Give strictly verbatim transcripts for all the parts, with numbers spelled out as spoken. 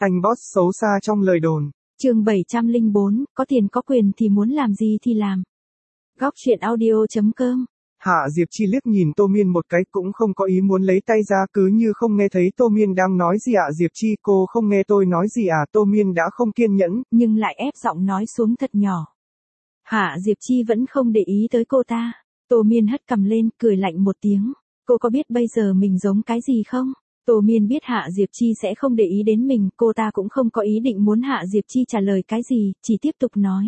Anh boss xấu xa trong lời đồn. Chương bảy trăm lẻ bốn, có tiền có quyền thì muốn làm gì thì làm. Góc truyện audio chấm com. Hạ Diệp Chi liếc nhìn Tô Miên một cái cũng không có ý muốn lấy tay ra, cứ như không nghe thấy Tô Miên đang nói gì ạ. À, Diệp Chi, cô không nghe tôi nói gì à? Tô Miên đã không kiên nhẫn, nhưng lại ép giọng nói xuống thật nhỏ. Hạ Diệp Chi vẫn không để ý tới cô ta. Tô Miên hất cằm lên, cười lạnh một tiếng. Cô có biết bây giờ mình giống cái gì không? Tô Miên biết Hạ Diệp Chi sẽ không để ý đến mình, cô ta cũng không có ý định muốn Hạ Diệp Chi trả lời cái gì, chỉ tiếp tục nói.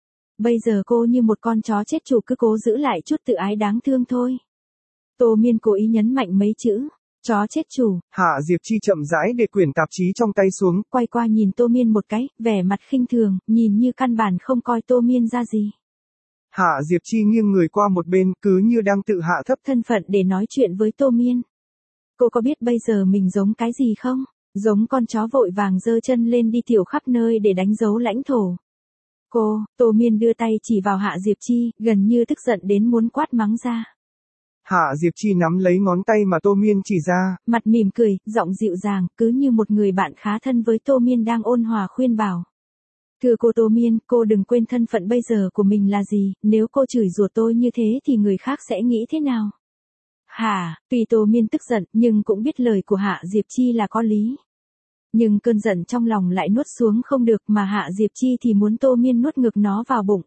Bây giờ cô như một con chó chết chủ, cứ cố giữ lại chút tự ái đáng thương thôi. Tô Miên cố ý nhấn mạnh mấy chữ, chó chết chủ. Hạ Diệp Chi chậm rãi để quyển tạp chí trong tay xuống, quay qua nhìn Tô Miên một cái, vẻ mặt khinh thường, nhìn như căn bản không coi Tô Miên ra gì. Hạ Diệp Chi nghiêng người qua một bên, cứ như đang tự hạ thấp thân phận để nói chuyện với Tô Miên. Cô có biết bây giờ mình giống cái gì không? Giống con chó vội vàng giơ chân lên đi tiểu khắp nơi để đánh dấu lãnh thổ. Cô, Tô Miên đưa tay chỉ vào Hạ Diệp Chi, gần như tức giận đến muốn quát mắng ra. Hạ Diệp Chi nắm lấy ngón tay mà Tô Miên chỉ ra, mặt mỉm cười, giọng dịu dàng, cứ như một người bạn khá thân với Tô Miên đang ôn hòa khuyên bảo. Thưa cô Tô Miên, cô đừng quên thân phận bây giờ của mình là gì, nếu cô chửi rủa tôi như thế thì người khác sẽ nghĩ thế nào? Hả, tuy Tô Miên tức giận, nhưng cũng biết lời của Hạ Diệp Chi là có lý. Nhưng cơn giận trong lòng lại nuốt xuống không được, mà Hạ Diệp Chi thì muốn Tô Miên nuốt ngược nó vào bụng.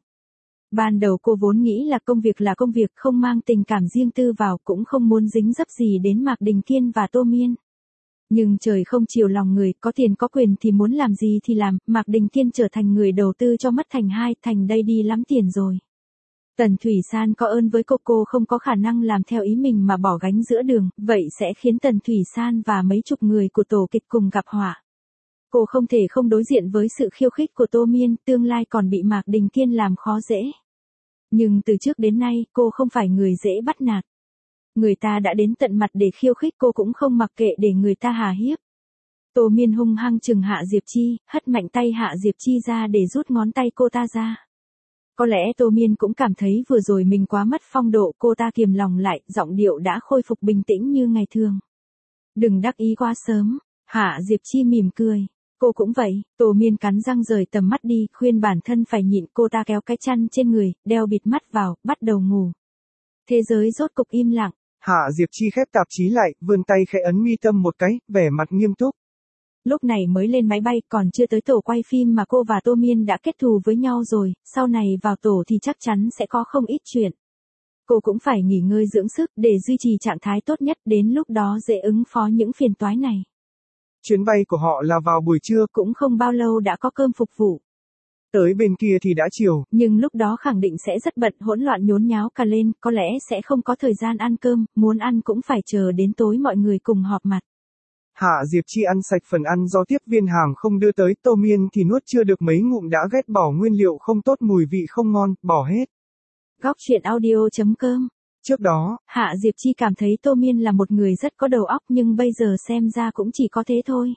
Ban đầu cô vốn nghĩ là công việc là công việc, không mang tình cảm riêng tư vào, cũng không muốn dính dấp gì đến Mạc Đình Kiên và Tô Miên. Nhưng trời không chiều lòng người, có tiền có quyền thì muốn làm gì thì làm, Mạc Đình Kiên trở thành người đầu tư cho Mất Thành hai, thành đây đi lắm tiền rồi. Tần Thủy San có ơn với cô, cô không có khả năng làm theo ý mình mà bỏ gánh giữa đường, vậy sẽ khiến Tần Thủy San và mấy chục người của tổ kịch cùng gặp họa. Cô không thể không đối diện với sự khiêu khích của Tô Miên, tương lai còn bị Mạc Đình Kiên làm khó dễ. Nhưng từ trước đến nay, cô không phải người dễ bắt nạt. Người ta đã đến tận mặt để khiêu khích cô cũng không mặc kệ để người ta hà hiếp. Tô Miên hung hăng chừng Hạ Diệp Chi, hất mạnh tay Hạ Diệp Chi ra để rút ngón tay cô ta ra. Có lẽ Tô Miên cũng cảm thấy vừa rồi mình quá mất phong độ, cô ta kiềm lòng lại, giọng điệu đã khôi phục bình tĩnh như ngày thường. Đừng đắc ý quá sớm. Hạ Diệp Chi mỉm cười. Cô cũng vậy. Tô Miên cắn răng rời tầm mắt đi, khuyên bản thân phải nhịn. Cô ta kéo cái chăn trên người, đeo bịt mắt vào, bắt đầu ngủ. Thế giới rốt cục im lặng. Hạ Diệp Chi khép tạp chí lại, vươn tay khẽ ấn mi tâm một cái, vẻ mặt nghiêm túc. Lúc này mới lên máy bay, còn chưa tới tổ quay phim mà cô và Tô Miên đã kết thù với nhau rồi, sau này vào tổ thì chắc chắn sẽ có không ít chuyện. Cô cũng phải nghỉ ngơi dưỡng sức để duy trì trạng thái tốt nhất, đến lúc đó dễ ứng phó những phiền toái này. Chuyến bay của họ là vào buổi trưa, cũng không bao lâu đã có cơm phục vụ. Tới bên kia thì đã chiều. Nhưng lúc đó khẳng định sẽ rất bận, hỗn loạn nhốn nháo cả lên, có lẽ sẽ không có thời gian ăn cơm, muốn ăn cũng phải chờ đến tối mọi người cùng họp mặt. Hạ Diệp Chi ăn sạch phần ăn do tiếp viên hàng không đưa tới, Tô Miên thì nuốt chưa được mấy ngụm đã ghét bỏ, nguyên liệu không tốt, mùi vị không ngon, bỏ hết. Góc truyện audio chấm com. Trước đó, Hạ Diệp Chi cảm thấy Tô Miên là một người rất có đầu óc, nhưng bây giờ xem ra cũng chỉ có thế thôi.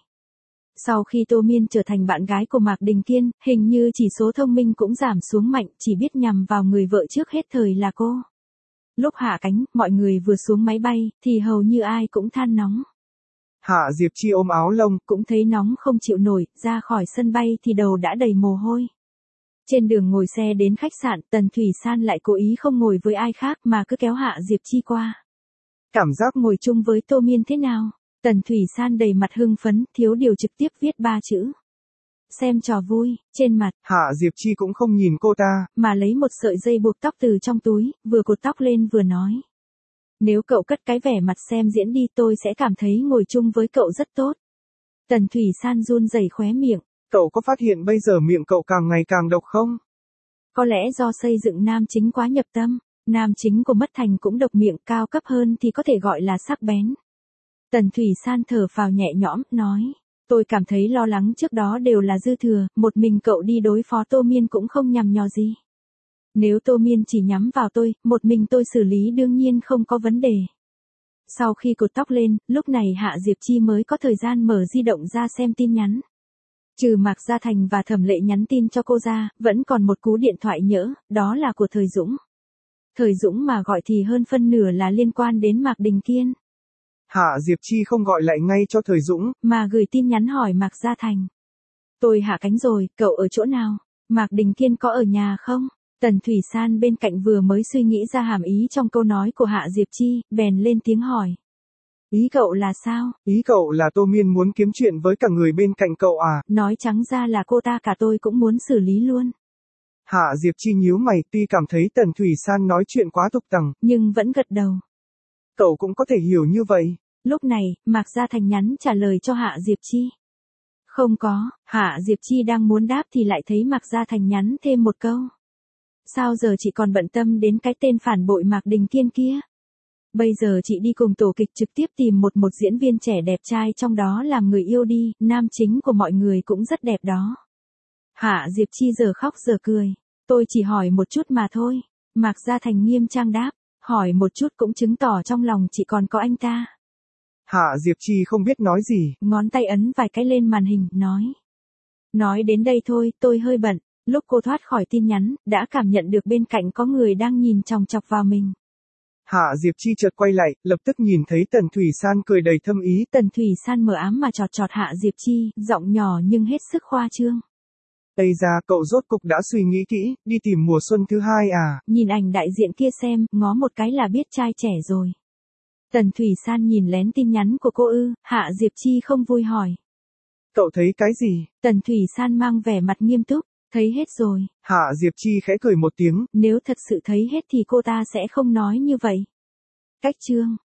Sau khi Tô Miên trở thành bạn gái của Mạc Đình Kiên, hình như chỉ số thông minh cũng giảm xuống mạnh, chỉ biết nhằm vào người vợ trước hết thời là cô. Lúc hạ cánh, mọi người vừa xuống máy bay, thì hầu như ai cũng than nóng. Hạ Diệp Chi ôm áo lông, cũng thấy nóng không chịu nổi, ra khỏi sân bay thì đầu đã đầy mồ hôi. Trên đường ngồi xe đến khách sạn, Tần Thủy San lại cố ý không ngồi với ai khác mà cứ kéo Hạ Diệp Chi qua. Cảm giác ngồi chung với Tô Miên thế nào? Tần Thủy San đầy mặt hưng phấn, thiếu điều trực tiếp viết ba chữ. Xem trò vui, trên mặt. Hạ Diệp Chi cũng không nhìn cô ta, mà lấy một sợi dây buộc tóc từ trong túi, vừa cột tóc lên vừa nói. Nếu cậu cất cái vẻ mặt xem diễn đi, tôi sẽ cảm thấy ngồi chung với cậu rất tốt. Tần Thủy San run rẩy khóe miệng. Cậu có phát hiện bây giờ miệng cậu càng ngày càng độc không? Có lẽ do xây dựng nam chính quá nhập tâm, nam chính của Mất Thành cũng độc miệng, cao cấp hơn thì có thể gọi là sắc bén. Tần Thủy San thở phào nhẹ nhõm, nói. Tôi cảm thấy lo lắng trước đó đều là dư thừa, một mình cậu đi đối phó Tô Miên cũng không nhằm nhò gì. Nếu Tô Miên chỉ nhắm vào tôi, một mình tôi xử lý đương nhiên không có vấn đề. Sau khi cột tóc lên, lúc này Hạ Diệp Chi mới có thời gian mở di động ra xem tin nhắn. Trừ Mạc Gia Thành và Thẩm Lệ nhắn tin cho cô ra, vẫn còn một cú điện thoại nhỡ, đó là của Thời Dũng. Thời Dũng mà gọi thì hơn phân nửa là liên quan đến Mạc Đình Kiên. Hạ Diệp Chi không gọi lại ngay cho Thời Dũng, mà gửi tin nhắn hỏi Mạc Gia Thành. Tôi hạ cánh rồi, cậu ở chỗ nào? Mạc Đình Kiên có ở nhà không? Tần Thủy San bên cạnh vừa mới suy nghĩ ra hàm ý trong câu nói của Hạ Diệp Chi, bèn lên tiếng hỏi. Ý cậu là sao? Ý cậu là Tô Miên muốn kiếm chuyện với cả người bên cạnh cậu à? Nói trắng ra là cô ta cả tôi cũng muốn xử lý luôn. Hạ Diệp Chi nhíu mày, tuy cảm thấy Tần Thủy San nói chuyện quá tục tằng, nhưng vẫn gật đầu. Cậu cũng có thể hiểu như vậy. Lúc này, Mạc Gia Thành nhắn trả lời cho Hạ Diệp Chi. Không có, Hạ Diệp Chi đang muốn đáp thì lại thấy Mạc Gia Thành nhắn thêm một câu. Sao giờ chị còn bận tâm đến cái tên phản bội Mạc Đình Kiên kia? Bây giờ chị đi cùng tổ kịch trực tiếp tìm một một diễn viên trẻ đẹp trai trong đó làm người yêu đi, nam chính của mọi người cũng rất đẹp đó. Hạ Diệp Chi giờ khóc giờ cười. Tôi chỉ hỏi một chút mà thôi. Mạc Gia Thành nghiêm trang đáp. Hỏi một chút cũng chứng tỏ trong lòng chị còn có anh ta. Hạ Diệp Chi không biết nói gì. Ngón tay ấn vài cái lên màn hình, nói. Nói đến đây thôi, tôi hơi bận. Lúc cô thoát khỏi tin nhắn, đã cảm nhận được bên cạnh có người đang nhìn chòng chọc vào mình. Hạ Diệp Chi chợt quay lại, lập tức nhìn thấy Tần Thủy San cười đầy thâm ý. Tần Thủy San mờ ám mà chọt chọt Hạ Diệp Chi, giọng nhỏ nhưng hết sức khoa trương. Ây ra, cậu rốt cục đã suy nghĩ kỹ, đi tìm mùa xuân thứ hai à? Nhìn ảnh đại diện kia xem, ngó một cái là biết trai trẻ rồi. Tần Thủy San nhìn lén tin nhắn của cô ư, Hạ Diệp Chi không vui hỏi. Cậu thấy cái gì? Tần Thủy San mang vẻ mặt nghiêm túc, thấy hết rồi. Hạ Diệp Chi khẽ cười một tiếng. Nếu thật sự thấy hết thì cô ta sẽ không nói như vậy. Cách chương